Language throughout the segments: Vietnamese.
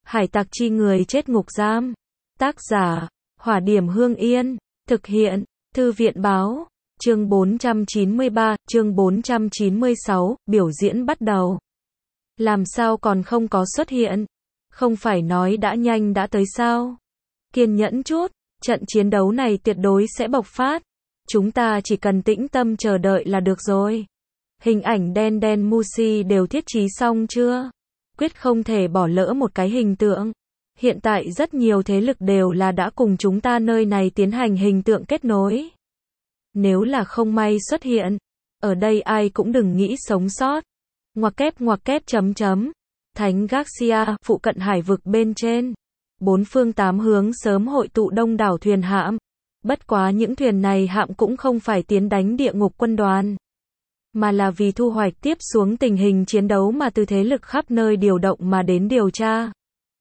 Hải tặc chi người chết ngục giam. Tác giả, Hỏa Điểm Hương Yên. Thực hiện, Thư viện báo. Chương 493, chương 496, biểu diễn bắt đầu. Làm sao còn không có xuất hiện? Không phải nói đã nhanh đã tới sao? Kiên nhẫn chút, trận chiến đấu này tuyệt đối sẽ bộc phát. Chúng ta chỉ cần tĩnh tâm chờ đợi là được rồi. Hình ảnh đen đen Mushi đều thiết trí xong chưa? Quyết không thể bỏ lỡ một cái hình tượng. Hiện tại rất nhiều thế lực đều là đã cùng chúng ta nơi này tiến hành hình tượng kết nối. Nếu là không may xuất hiện, ở đây ai cũng đừng nghĩ sống sót. Ngoặc kép chấm chấm. Thánh Garcia, phụ cận hải vực bên trên. Bốn phương tám hướng sớm hội tụ đông đảo thuyền hạm. Bất quá những thuyền này hạm cũng không phải tiến đánh địa ngục quân đoàn, mà là vì thu hoạch tiếp xuống tình hình chiến đấu mà từ thế lực khắp nơi điều động mà đến điều tra.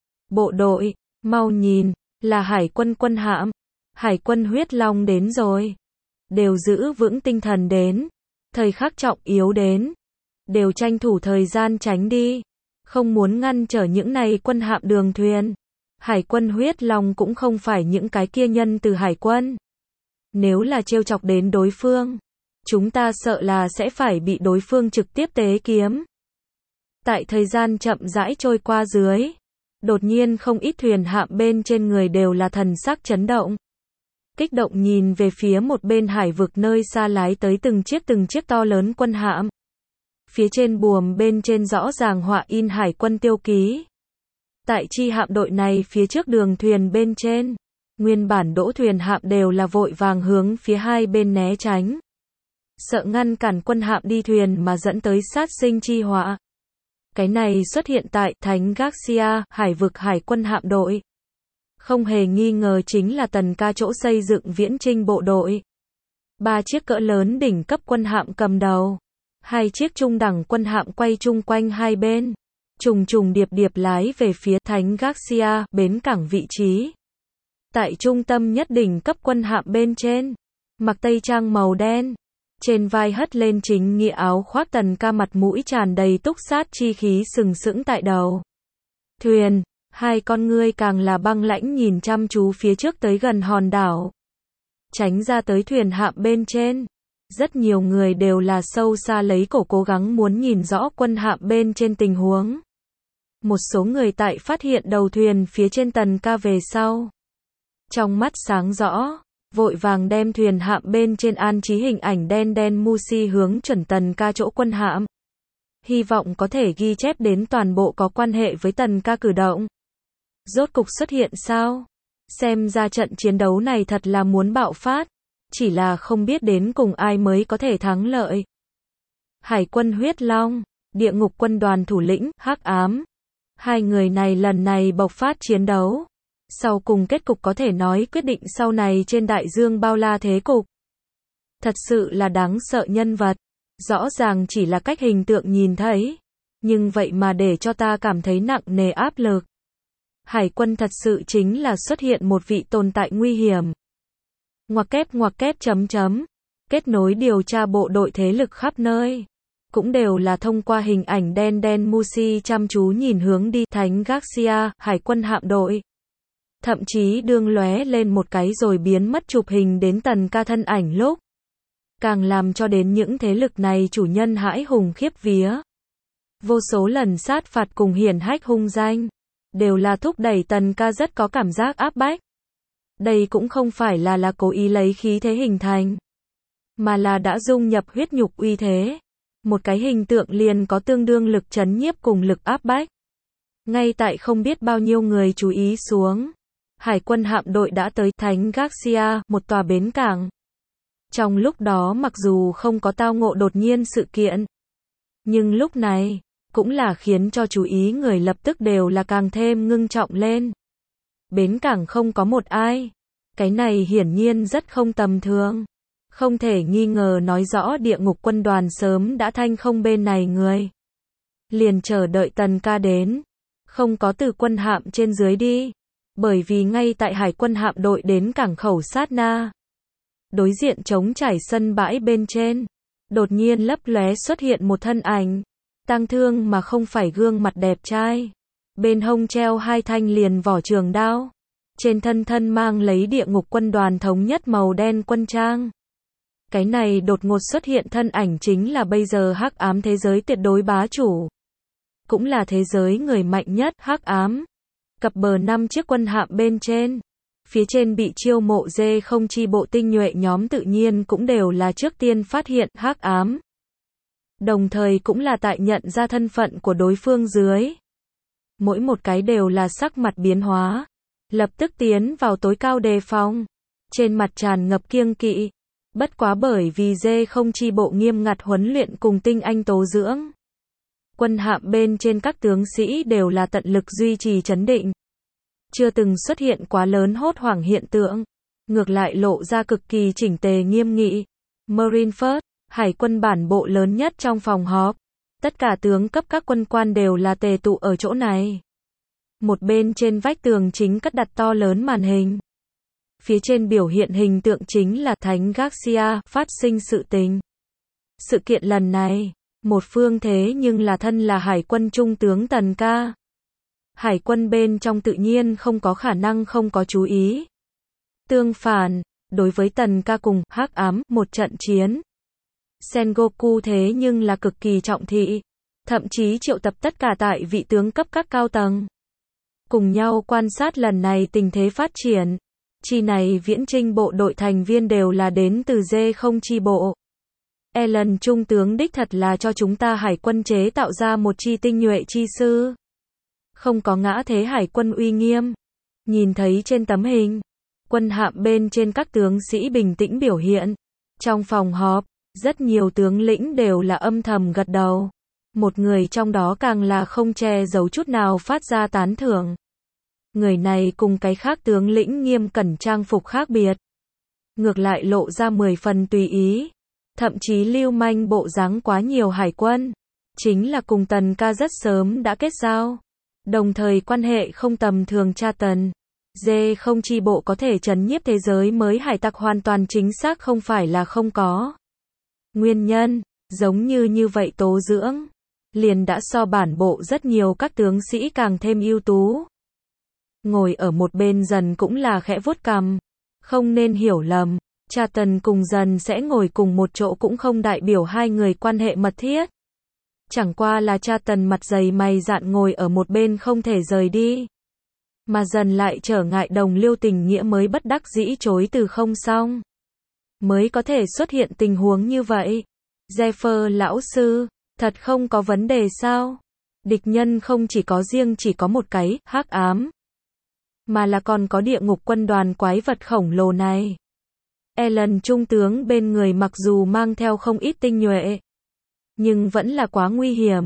Bộ đội, mau nhìn, là hải quân quân hạm. Hải quân huyết long đến rồi. Đều giữ vững tinh thần đến. Thời khắc trọng yếu đến. Đều tranh thủ thời gian tránh đi. Không muốn ngăn trở những này quân hạm đường thuyền. Hải quân huyết long cũng không phải những cái kia nhân từ hải quân. Nếu là trêu chọc đến đối phương, chúng ta sợ là sẽ phải bị đối phương trực tiếp tế kiếm. Tại thời gian chậm rãi trôi qua dưới, đột nhiên không ít thuyền hạm bên trên người đều là thần sắc chấn động. Kích động nhìn về phía một bên hải vực nơi xa lái tới từng chiếc to lớn quân hạm. Phía trên buồm bên trên rõ ràng họa in hải quân tiêu ký. Tại chi hạm đội này phía trước đường thuyền bên trên, nguyên bản đỗ thuyền hạm đều là vội vàng hướng phía hai bên né tránh. Sợ ngăn cản quân hạm đi thuyền mà dẫn tới sát sinh chi họa. Cái này xuất hiện tại Thánh Garcia, hải vực hải quân hạm đội. Không hề nghi ngờ chính là Tần Ca chỗ xây dựng viễn trinh bộ đội. 3 chiếc cỡ lớn đỉnh cấp quân hạm cầm đầu. 2 chiếc trung đẳng quân hạm quay chung quanh hai bên. Trùng điệp lái về phía Thánh Garcia, bến cảng vị trí. Tại trung tâm nhất đỉnh cấp quân hạm bên trên, mặc tây trang màu đen. Trên vai hất lên chính nghĩa áo khoác Tần Ca mặt mũi tràn đầy túc sát chi khí sừng sững tại đầu thuyền, hai con ngươi càng là băng lãnh nhìn chăm chú phía trước tới gần hòn đảo. Tránh ra tới thuyền hạm bên trên. Rất nhiều người đều là sâu xa lấy cổ cố gắng muốn nhìn rõ quân hạm bên trên tình huống. Một số người tại phát hiện đầu thuyền phía trên Tần Ca về sau, trong mắt sáng rõ, vội vàng đem thuyền hạm bên trên an trí hình ảnh đen đen Mushi hướng chuẩn Tần Ca chỗ quân hạm. Hy vọng có thể ghi chép đến toàn bộ có quan hệ với Tần Ca cử động. Rốt cục xuất hiện sao? Xem ra trận chiến đấu này thật là muốn bạo phát, chỉ là không biết đến cùng ai mới có thể thắng lợi. Hải quân huyết long, địa ngục quân đoàn thủ lĩnh, hắc ám. Hai người này lần này bộc phát chiến đấu. Sau cùng kết cục có thể nói quyết định sau này trên đại dương bao la thế cục. Thật sự là đáng sợ nhân vật. Rõ ràng chỉ là cách hình tượng nhìn thấy. Nhưng vậy mà để cho ta cảm thấy nặng nề áp lực. Hải quân thật sự chính là xuất hiện một vị tồn tại nguy hiểm. Ngoặc kép chấm chấm. Kết nối điều tra bộ đội thế lực khắp nơi. Cũng đều là thông qua hình ảnh đen đen Mushi chăm chú nhìn hướng đi Thánh Garcia, hải quân hạm đội. Thậm chí đương lóe lên một cái rồi biến mất chụp hình đến Tần Ca thân ảnh lúc. Càng làm cho đến những thế lực này chủ nhân hãi hùng khiếp vía. Vô số lần sát phạt cùng hiển hách hung danh. Đều là thúc đẩy Tần Ca rất có cảm giác áp bách. Đây cũng không phải là cố ý lấy khí thế hình thành. Mà là đã dung nhập huyết nhục uy thế. Một cái hình tượng liền có tương đương lực trấn nhiếp cùng lực áp bách. Ngay tại không biết bao nhiêu người chú ý xuống. Hải quân hạm đội đã tới Thánh Garcia, một tòa bến cảng. Trong lúc đó mặc dù không có tao ngộ đột nhiên sự kiện. Nhưng lúc này, cũng là khiến cho chú ý người lập tức đều là càng thêm ngưng trọng lên. Bến cảng không có một ai. Cái này hiển nhiên rất không tầm thường. Không thể nghi ngờ nói rõ địa ngục quân đoàn sớm đã thanh không bên này người. Liền chờ đợi Tần Ca đến. Không có từ quân hạm trên dưới đi. Bởi vì ngay tại hải quân hạm đội đến cảng khẩu sát na. Đối diện trống trải sân bãi bên trên. Đột nhiên lấp lóe xuất hiện một thân ảnh. Tang thương mà không phải gương mặt đẹp trai. Bên hông treo hai thanh liền vỏ trường đao. Trên thân thân mang lấy địa ngục quân đoàn thống nhất màu đen quân trang. Cái này đột ngột xuất hiện thân ảnh chính là bây giờ hắc ám thế giới tuyệt đối bá chủ. Cũng là thế giới người mạnh nhất, hắc ám. Cập bờ 5 chiếc quân hạm bên trên. Phía trên bị chiêu mộ dê không chi bộ tinh nhuệ nhóm tự nhiên cũng đều là trước tiên phát hiện hắc ám. Đồng thời cũng là tại nhận ra thân phận của đối phương dưới. Mỗi một cái đều là sắc mặt biến hóa. Lập tức tiến vào tối cao đề phòng. Trên mặt tràn ngập kiêng kỵ. Bất quá bởi vì dê không chi bộ nghiêm ngặt huấn luyện cùng tinh anh tố dưỡng. Quân hạm bên trên các tướng sĩ đều là tận lực duy trì trấn định. Chưa từng xuất hiện quá lớn hốt hoảng hiện tượng. Ngược lại lộ ra cực kỳ chỉnh tề nghiêm nghị. Marine First, hải quân bản bộ lớn nhất trong phòng họp. Tất cả tướng cấp các quân quan đều là tề tụ ở chỗ này. Một bên trên vách tường chính cất đặt to lớn màn hình. Phía trên biểu hiện hình tượng chính là Thánh Garcia phát sinh sự tình. Sự kiện lần này, một phương thế nhưng là thân là hải quân trung tướng Tần Ca. Hải quân bên trong tự nhiên không có khả năng không có chú ý. Tương phản, đối với Tần Ca cùng hắc ám một trận chiến. Sengoku thế nhưng là cực kỳ trọng thị. Thậm chí triệu tập tất cả tại vị tướng cấp các cao tầng. Cùng nhau quan sát lần này tình thế phát triển. Chi này viễn chinh bộ đội thành viên đều là đến từ dê không chi bộ. Ellen trung tướng đích thật là cho chúng ta hải quân chế tạo ra một chi tinh nhuệ chi sư. Không có ngã thế hải quân uy nghiêm. Nhìn thấy trên tấm hình, quân hạm bên trên các tướng sĩ bình tĩnh biểu hiện. Trong phòng họp, rất nhiều tướng lĩnh đều là âm thầm gật đầu. Một người trong đó càng là không che giấu chút nào phát ra tán thưởng. Người này cùng cái khác tướng lĩnh nghiêm cẩn trang phục khác biệt. Ngược lại lộ ra 10 phần tùy ý. Thậm chí lưu manh bộ dáng quá nhiều hải quân. Chính là cùng Tần Ca rất sớm đã kết giao. Đồng thời quan hệ không tầm thường cha Tần. Dê không chi bộ có thể trấn nhiếp thế giới mới hải tặc hoàn toàn chính xác không phải là không có. Nguyên nhân, giống như vậy tố dưỡng. Liền đã so bản bộ rất nhiều các tướng sĩ càng thêm ưu tú. Ngồi ở một bên Dần cũng là khẽ vuốt cằm. Không nên hiểu lầm, cha Tần cùng Dần sẽ ngồi cùng một chỗ cũng không đại biểu hai người quan hệ mật thiết. Chẳng qua là cha Tần mặt dày mày dạn ngồi ở một bên không thể rời đi. Mà Dần lại trở ngại đồng liêu tình nghĩa mới bất đắc dĩ chối từ không xong. Mới có thể xuất hiện tình huống như vậy. Zephyr lão sư, thật không có vấn đề sao? Địch nhân không chỉ có một cái, hắc ám. Mà là còn có địa ngục quân đoàn quái vật khổng lồ này. Ellen trung tướng bên người mặc dù mang theo không ít tinh nhuệ. Nhưng vẫn là quá nguy hiểm.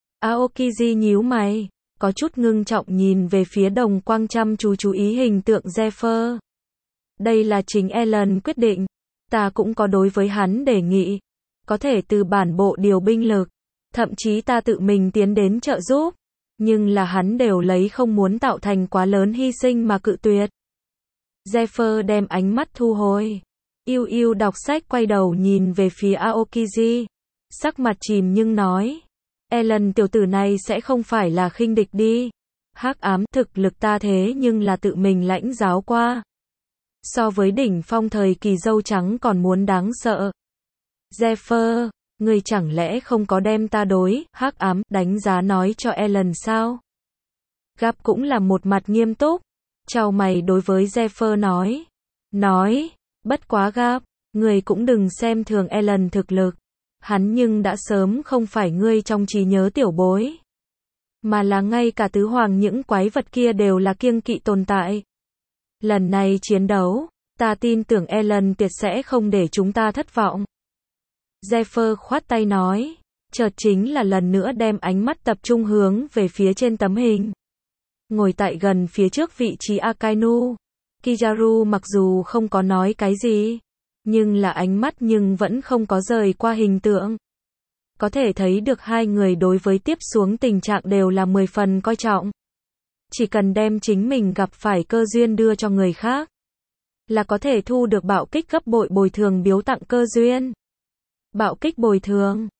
Aokiji nhíu mày. Có chút ngưng trọng nhìn về phía đồng quang chăm chú ý hình tượng Zephyr. Đây là chính Ellen quyết định. Ta cũng có đối với hắn đề nghị. Có thể từ bản bộ điều binh lực. Thậm chí ta tự mình tiến đến trợ giúp. Nhưng là hắn đều lấy không muốn tạo thành quá lớn hy sinh mà cự tuyệt. Zephyr đem ánh mắt thu hồi. Yêu đọc sách quay đầu nhìn về phía Aokiji. Sắc mặt chìm nhưng nói. Ellen tiểu tử này sẽ không phải là khinh địch đi. Hắc ám thực lực ta thế nhưng là tự mình lãnh giáo qua. So với đỉnh phong thời kỳ dâu trắng còn muốn đáng sợ. Zephyr, ngươi chẳng lẽ không có đem ta đối, hắc ám, đánh giá nói cho Ellen sao? Gap cũng là một mặt nghiêm túc. Chào mày đối với Zephyr nói, bất quá Gap, ngươi cũng đừng xem thường Ellen thực lực. Hắn nhưng đã sớm không phải ngươi trong trí nhớ tiểu bối. Mà là ngay cả tứ hoàng những quái vật kia đều là kiêng kỵ tồn tại. Lần này chiến đấu, ta tin tưởng Ellen tuyệt sẽ không để chúng ta thất vọng. Zephyr khoát tay nói, chợt chính là lần nữa đem ánh mắt tập trung hướng về phía trên tấm hình. Ngồi tại gần phía trước vị trí Akainu, Kizaru mặc dù không có nói cái gì, nhưng là ánh mắt nhưng vẫn không có rời qua hình tượng. Có thể thấy được hai người đối với tiếp xuống tình trạng đều là 10 phần coi trọng. Chỉ cần đem chính mình gặp phải cơ duyên đưa cho người khác, là có thể thu được bạo kích gấp bội bồi thường biếu tặng cơ duyên. Bạo kích bồi thường,